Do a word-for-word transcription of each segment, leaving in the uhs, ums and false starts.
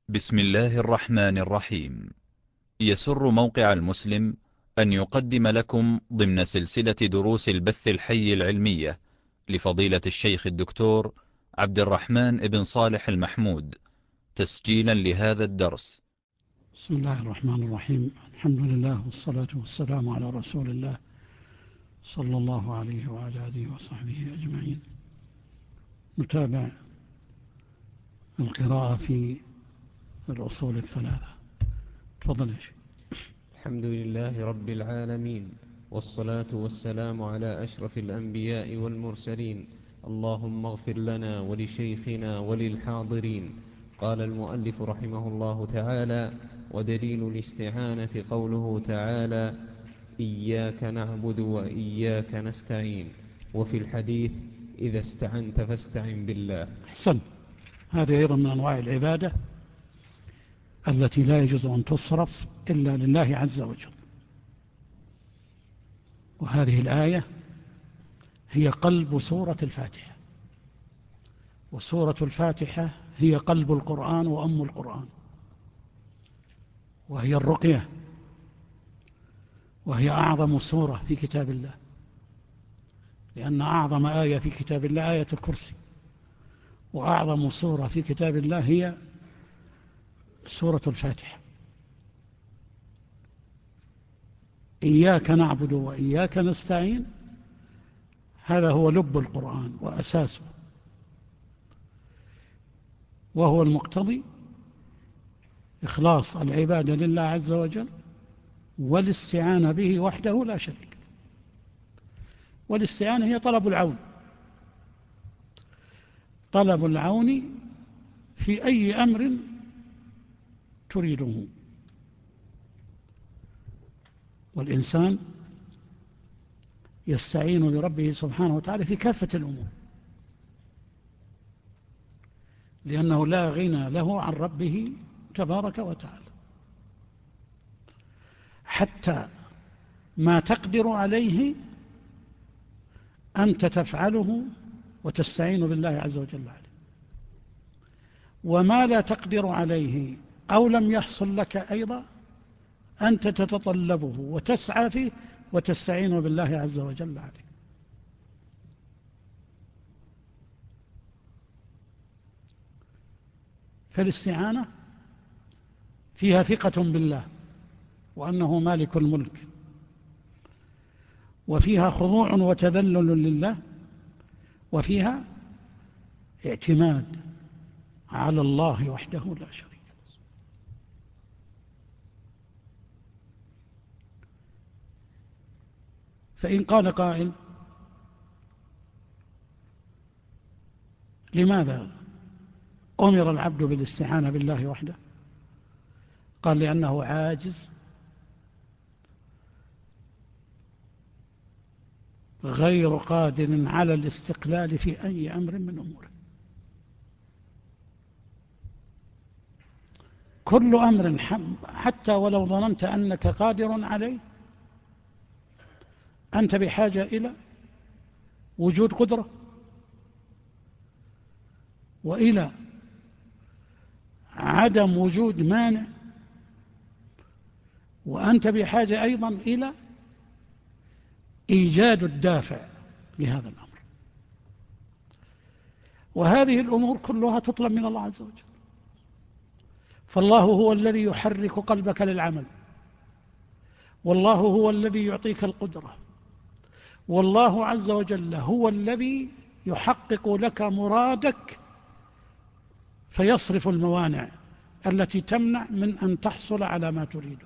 بسم الله الرحمن الرحيم. يسر موقع المسلم أن يقدم لكم ضمن سلسلة دروس البث الحي العلمية لفضيلة الشيخ الدكتور عبد الرحمن بن صالح المحمود تسجيلا لهذا الدرس. بسم الله الرحمن الرحيم. الحمد لله والصلاة والسلام على رسول الله صلى الله عليه وعلى آله وصحبه أجمعين. نتابع القراءة في الأصول الثلاثة. تفضل يا شيخ. الحمد لله رب العالمين، والصلاة والسلام على أشرف الأنبياء والمرسلين. اللهم اغفر لنا ولشيخنا وللحاضرين. قال المؤلف رحمه الله تعالى: ودليل الاستعانة قوله تعالى: إياك نعبد وإياك نستعين. وفي الحديث: إذا استعنت فاستعن بالله. أحسن. هذه أيضا من أنواع العبادة التي لا يجوز أن تصرف إلا لله عز وجل، وهذه الآية هي قلب سورة الفاتحة، وسورة الفاتحة هي قلب القرآن وأم القرآن، وهي الرقية، وهي أعظم سورة في كتاب الله، لأن أعظم آية في كتاب الله آية الكرسي، وأعظم سورة في كتاب الله هي سورة الفاتحة. إياك نعبد وإياك نستعين، هذا هو لب القرآن وأساسه، وهو المقتضي إخلاص العبادة لله عز وجل والاستعانة به وحده لا شريك. والاستعانة هي طلب العون، طلب العون في أي أمر تريده. والإنسان يستعين بربه سبحانه وتعالى في كافة الأمور، لأنه لا غنى له عن ربه تبارك وتعالى، حتى ما تقدر عليه أنت تفعله وتستعين بالله عز وجل عليه، وما لا تقدر عليه أو لم يحصل لك أيضا أنت تتطلبه وتسعى فيه وتستعين بالله عز وجل عليه. فالاستعانة فيها ثقة بالله وأنه مالك الملك، وفيها خضوع وتذلل لله، وفيها اعتماد على الله وحده لا شريك له. فإن قال قائل: لماذا أمر العبد بالاستعانة بالله وحده؟ قال: لأنه عاجز غير قادر على الاستقلال في أي أمر من أموره. كل أمر حتى ولو ظننت أنك قادر عليه أنت بحاجة إلى وجود قدرة، وإلى عدم وجود مانع، وأنت بحاجة أيضا إلى إيجاد الدافع لهذا الأمر. وهذه الأمور كلها تطلب من الله عز وجل. فالله هو الذي يحرك قلبك للعمل، والله هو الذي يعطيك القدرة، والله عز وجل هو الذي يحقق لك مرادك فيصرف الموانع التي تمنع من أن تحصل على ما تريده.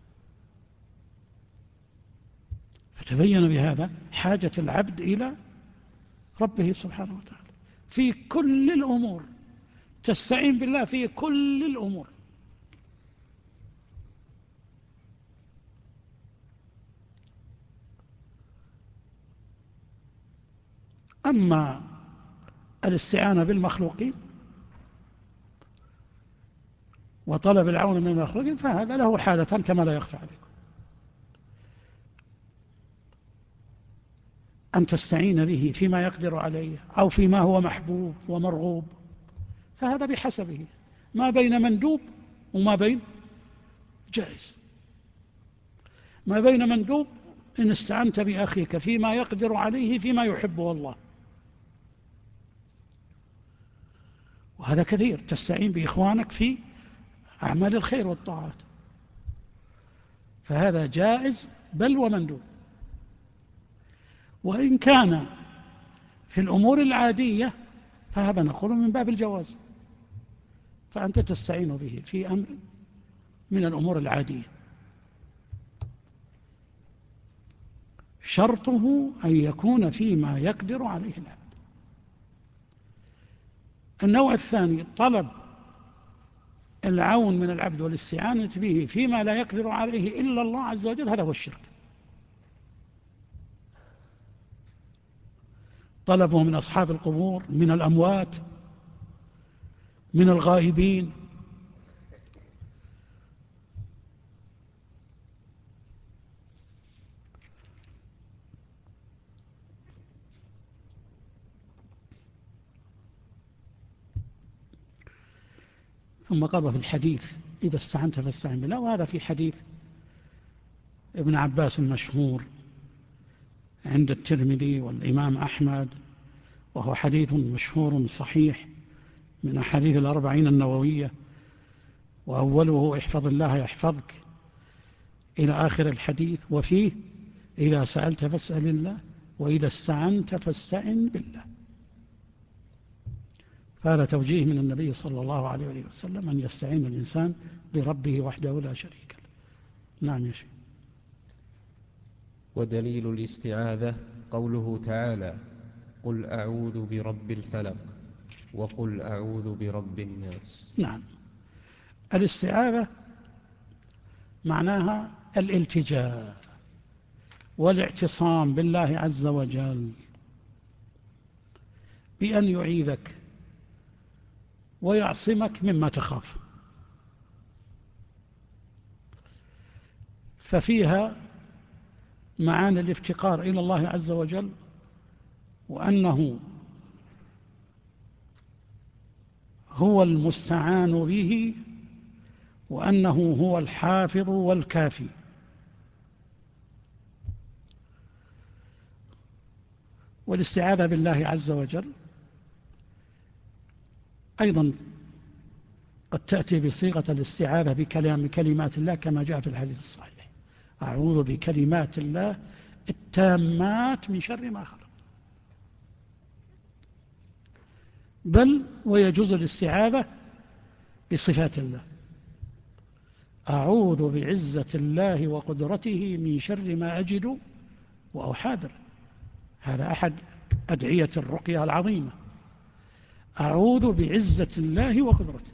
فتبين بهذا حاجة العبد إلى ربه سبحانه وتعالى في كل الأمور، تستعين بالله في كل الأمور. أما الاستعانة بالمخلوقين وطلب العون من المخلوقين فهذا له حالة كما لا يخفى عليكم. أن تستعين به فيما يقدر عليه أو فيما هو محبوب ومرغوب، فهذا بحسبه. ما بين مندوب وما بين جائز. ما بين مندوب إن استعنت بأخيك فيما يقدر عليه فيما يحبه الله، وهذا كثير، تستعين بإخوانك في أعمال الخير والطاعات، فهذا جائز بل ومندوب. وإن كان في الأمور العادية فهذا نقول من باب الجواز، فأنت تستعين به في أمر من الأمور العادية، شرطه أن يكون فيما يقدر عليه العبد. النوع الثاني طلب العون من العبد والاستعانة به فيما لا يقدر عليه إلا الله عز وجل، هذا هو الشرك. طلبه من أصحاب القبور، من الأموات، من الغائبين، ثم قال في الحديث إذا استعنت فاستعن بالله، وهذا في حديث ابن عباس المشهور عند الترمذي والإمام أحمد، وهو حديث مشهور صحيح من أحاديث الأربعين النووية، وأوله احفظ الله يحفظك إلى آخر الحديث، وفيه إذا سألت فاسأل الله وإذا استعنت فاستعن بالله. فهذا توجيه من النبي صلى الله عليه وسلم أن يستعين الإنسان بربه وحده لا شريك له. نعم يا شيخ. ودليل الاستعاذة قوله تعالى قل أعوذ برب الفلق وقل أعوذ برب الناس. نعم، الاستعاذة معناها الالتجاء والاعتصام بالله عز وجل بأن يعيذك ويعصمك مما تخاف، ففيها معاني الافتقار إلى الله عز وجل، وأنه هو المستعان به، وأنه هو الحافظ والكافي. والاستعاذة بالله عز وجل أيضا قد تأتي بصيغة الاستعاذة بكلام كلمات الله كما جاء في الحديث الصحيح أعوذ بكلمات الله التامات من شر ما خلق. بل ويجوز الاستعاذة بصفات الله أعوذ بعزة الله وقدرته من شر ما أجد وأحاذر، هذا أحد أدعية الرقية العظيمة، أعوذ بعزة الله وقدرته.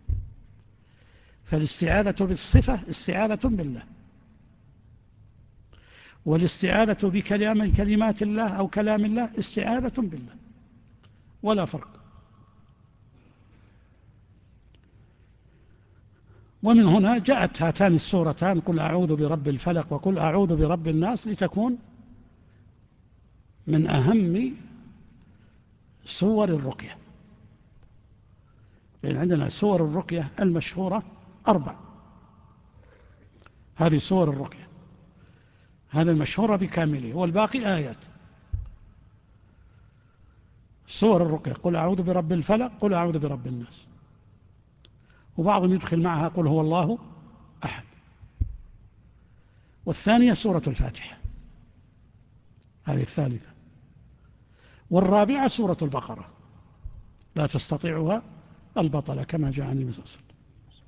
فالاستعاذة بالصفة استعاذة بالله، والاستعاذة بكلام كلمات الله أو كلام الله استعاذة بالله، ولا فرق. ومن هنا جاءت هاتان السورتان قل أعوذ برب الفلق وقل أعوذ برب الناس لتكون من أهم سور الرقية. لأن عندنا سور الرقية المشهورة أربع، هذه سور الرقية، هذا المشهورة بكامله والباقي آيات. سور الرقية قل أعوذ برب الفلق قل أعوذ برب الناس، وبعضهم يدخل معها قل هو الله أحد. والثانية سورة الفاتحة، هذه الثالثة. والرابعة سورة البقرة لا تستطيعها البطلة كما جاء عن النبي صلى الله عليه وسلم.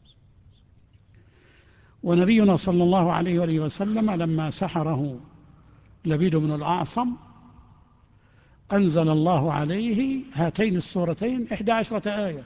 ونبينا صلى الله عليه وآله وسلم لما سحره لبيد بن الأعصم أنزل الله عليه هاتين السورتين إحدى عشرة آية،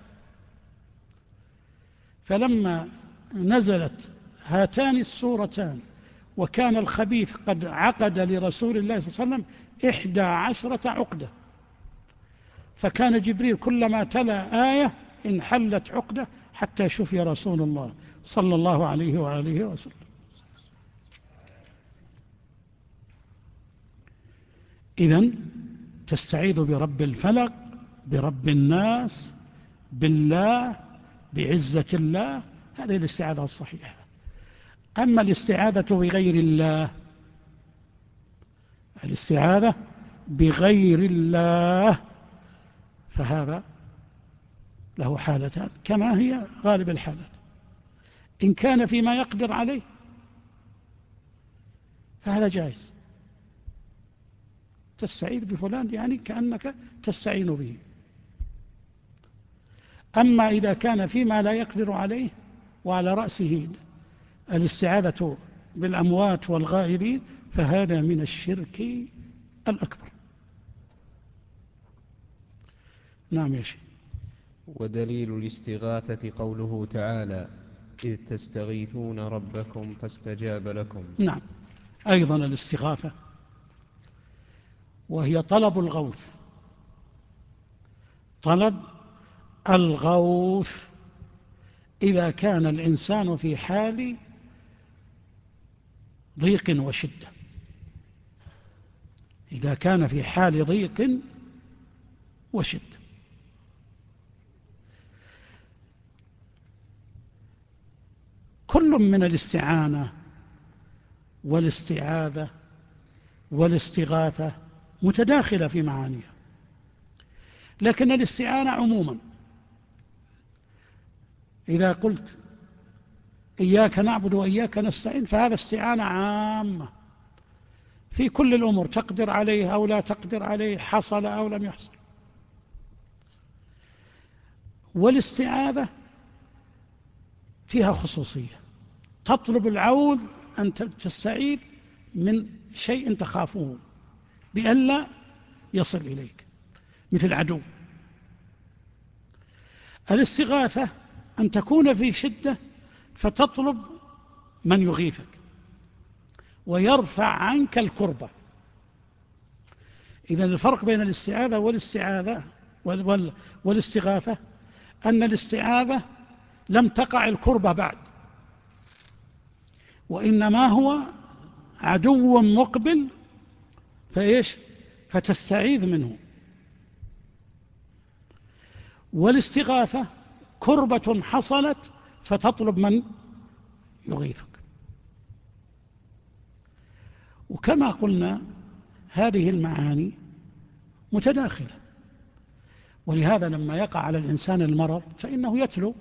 فلما نزلت هاتان السورتان وكان الخبيث قد عقد لرسول الله صلى الله عليه وسلم إحدى عشرة عقدة، فكان جبريل كلما تلا آية انحلت عقدة حتى شفي رسول الله صلى الله عليه وآله وسلم. إذن تستعيذ برب الفلق برب الناس بالله بعزة الله، هذه الاستعاذة الصحيحة. أما الاستعاذة بغير الله، الاستعاذة بغير الله فهذا له حالتان كما هي غالب الحالات. إن كان فيما يقدر عليه فهذا جائز، تستعيذ بفلان يعني كأنك تستعين به. أما إذا كان فيما لا يقدر عليه وعلى رأسه الاستعاذة بالأموات والغائبين فهذا من الشرك الأكبر. نعم يا شيخ. ودليل الاستغاثة قوله تعالى إذ تستغيثون ربكم فاستجاب لكم. نعم، أيضا الاستغاثة وهي طلب الغوث، طلب الغوث إذا كان الإنسان في حال ضيق وشدة، إذا كان في حال ضيق وشدة. كل من الاستعانة والاستعاذة والاستغاثة متداخلة في معانيها، لكن الاستعانة عموما إذا قلت إياك نعبد وإياك نستعين فهذا استعانة عامة في كل الأمور، تقدر عليه أو لا تقدر عليه، حصل أو لم يحصل. والاستعاذة فيها خصوصية، تطلب العوذ أن تستعيذ من شيء تخافه بألا يصل إليك مثل عدو. الاستغاثة أن تكون في شدة فتطلب من يغيثك ويرفع عنك الكربة. إذن الفرق بين الاستعاذة والاستعاذة والاستغاثة أن الاستعاذة لم تقع الكربة بعد، وإنما هو عدو مقبل فإيش فتستعيذ منه. والاستغاثة كربة حصلت فتطلب من يغيثك. وكما قلنا هذه المعاني متداخلة، ولهذا لما يقع على الإنسان المرض فإنه يتلو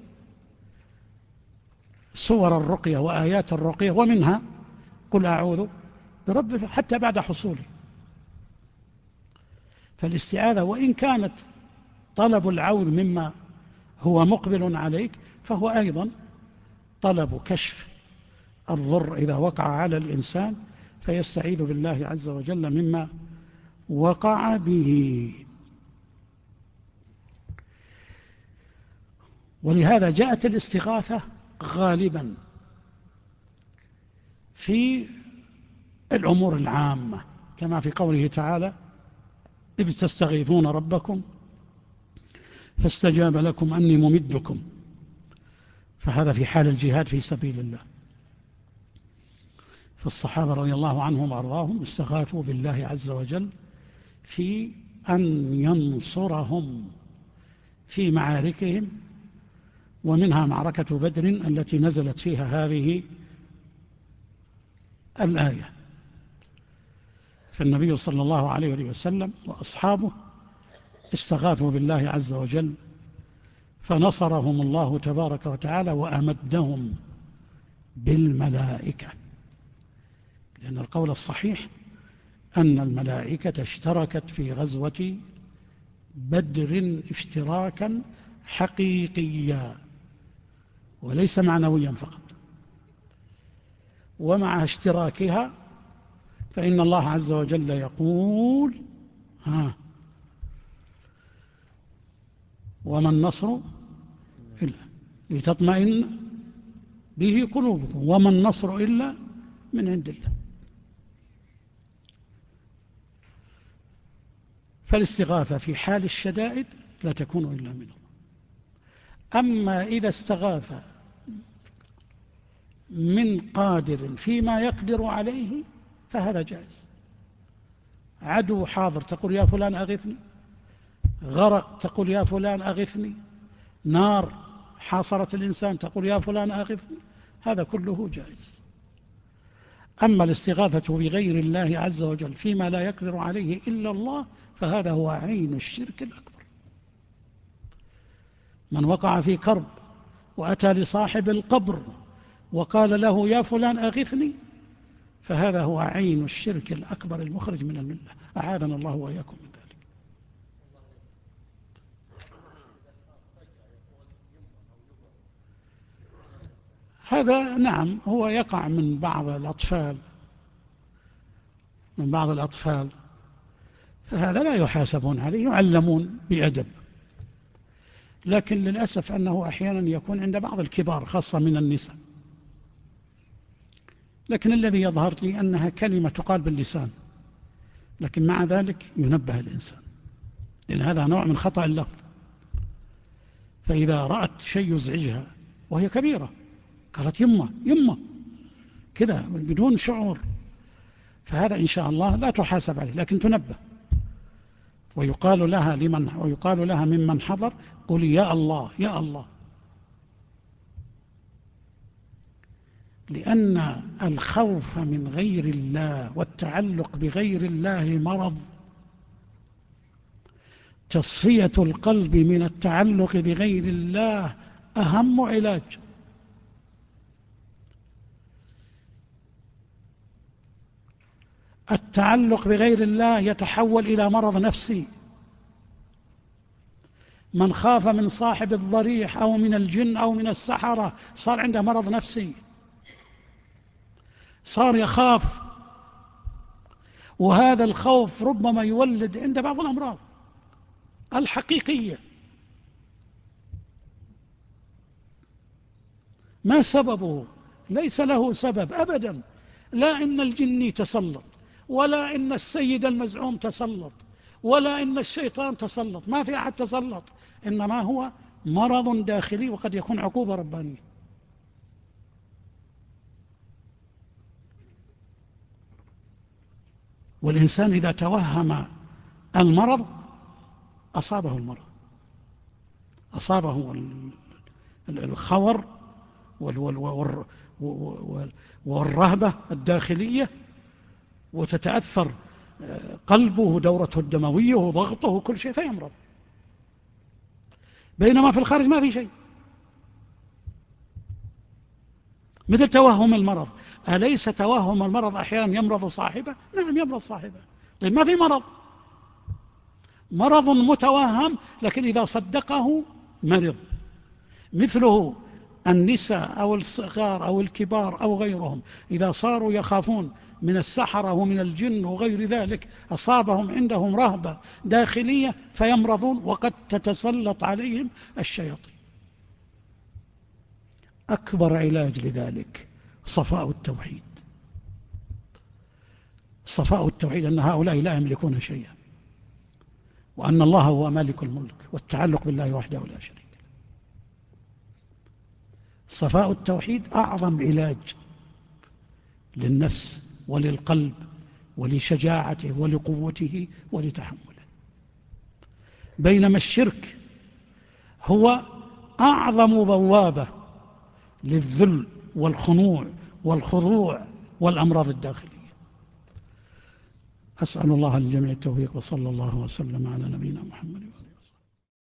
صور الرقية وآيات الرقية، ومنها قل أعوذ برب حتى بعد حصوله. فالاستعاذة وإن كانت طلب العوذ مما هو مقبل عليك فهو أيضا طلب كشف الضر إذا وقع على الإنسان فيستعيذ بالله عز وجل مما وقع به. ولهذا جاءت الاستغاثة غالبا في الأمور العامة كما في قوله تعالى إذ تستغيثون ربكم فاستجاب لكم أني ممدكم، فهذا في حال الجهاد في سبيل الله. فالصحابة رضي الله عنهم وأرضاهم استغاثوا بالله عز وجل في أن ينصرهم في معاركهم، ومنها معركة بدر التي نزلت فيها هذه الآية. فالنبي صلى الله عليه وسلم وأصحابه استغاثوا بالله عز وجل فنصرهم الله تبارك وتعالى وأمدهم بالملائكة، لأن القول الصحيح أن الملائكة اشتركت في غزوة بدر اشتراكا حقيقيا وليس معنويا فقط. ومع اشتراكها فإن الله عز وجل يقول ها وما النصر إلا لتطمئن به قلوبكم وما النصر إلا من عند الله. فالاستغاثة في حال الشدائد لا تكون إلا من الله. أما إذا استغاث من قادر فيما يقدر عليه فهذا جائز. عدو حاضر تقول يا فلان أغثني، غرق تقول يا فلان أغثني، نار حاصرت الإنسان تقول يا فلان أغثني، هذا كله جائز. أما الاستغاثة بغير الله عز وجل فيما لا يقدر عليه إلا الله فهذا هو عين الشرك الأكبر. من وقع في كرب وأتى لصاحب القبر وقال له يا فلان أغثني فهذا هو عين الشرك الأكبر المخرج من الملة، أعاذنا الله وإياكم من ذلك. هذا نعم هو يقع من بعض الأطفال من بعض الأطفال فهذا لا يحاسبون عليه، يعلمون بأدب. لكن للأسف أنه أحيانا يكون عند بعض الكبار خاصة من النساء. لكن الذي يظهر لي أنها كلمة تقال باللسان، لكن مع ذلك ينبه الإنسان، لأن هذا نوع من خطأ اللفظ. فإذا رأت شيء يزعجها وهي كبيرة قالت يمه يمه كذا بدون شعور، فهذا إن شاء الله لا تحاسب عليه، لكن تنبه. ويقال لها لمن ويقال لها ممن حضر قولي يا الله يا الله، لأن الخوف من غير الله والتعلق بغير الله مرض. تصفية القلب من التعلق بغير الله أهم علاج. التعلق بغير الله يتحول إلى مرض نفسي. من خاف من صاحب الضريح أو من الجن أو من السحرة صار عنده مرض نفسي، صار يخاف، وهذا الخوف ربما يولد عند بعض الأمراض الحقيقية. ما سببه؟ ليس له سبب أبدا، لا إن الجني تسلط، ولا إن السيد المزعوم تسلط، ولا إن الشيطان تسلط، ما في أحد تسلط، إنما هو مرض داخلي وقد يكون عقوبة ربانية. والإنسان إذا توهم المرض أصابه المرض، أصابه الخور والرهبة الداخلية، وتتأثر قلبه ودورته الدموية وضغطه وكل شيء فيمرض، بينما في الخارج ما في شيء. مثل توهم المرض، أليس توهم المرض أحيانا يمرض صاحبه؟ نعم يمرض صاحبه. طيب ما في مرض، مرض متوهم لكن إذا صدقه مرض. مثله النساء أو الصغار أو الكبار أو غيرهم إذا صاروا يخافون من السحرة ومن الجن وغير ذلك أصابهم عندهم رهبة داخلية فيمرضون، وقد تتسلط عليهم الشياطين. أكبر علاج لذلك صفاء التوحيد. صفاء التوحيد أن هؤلاء لا يملكون شيئا، وأن الله هو مالك الملك، والتعلق بالله وحده لا شريك له. صفاء التوحيد أعظم علاج للنفس وللقلب ولشجاعته ولقوته ولتحمله، بينما الشرك هو أعظم بوابة للذل والخنوع والخضوع والأمراض الداخلية. أسأل الله للجميع التوفيق، وصلى الله وسلم على نبينا محمد.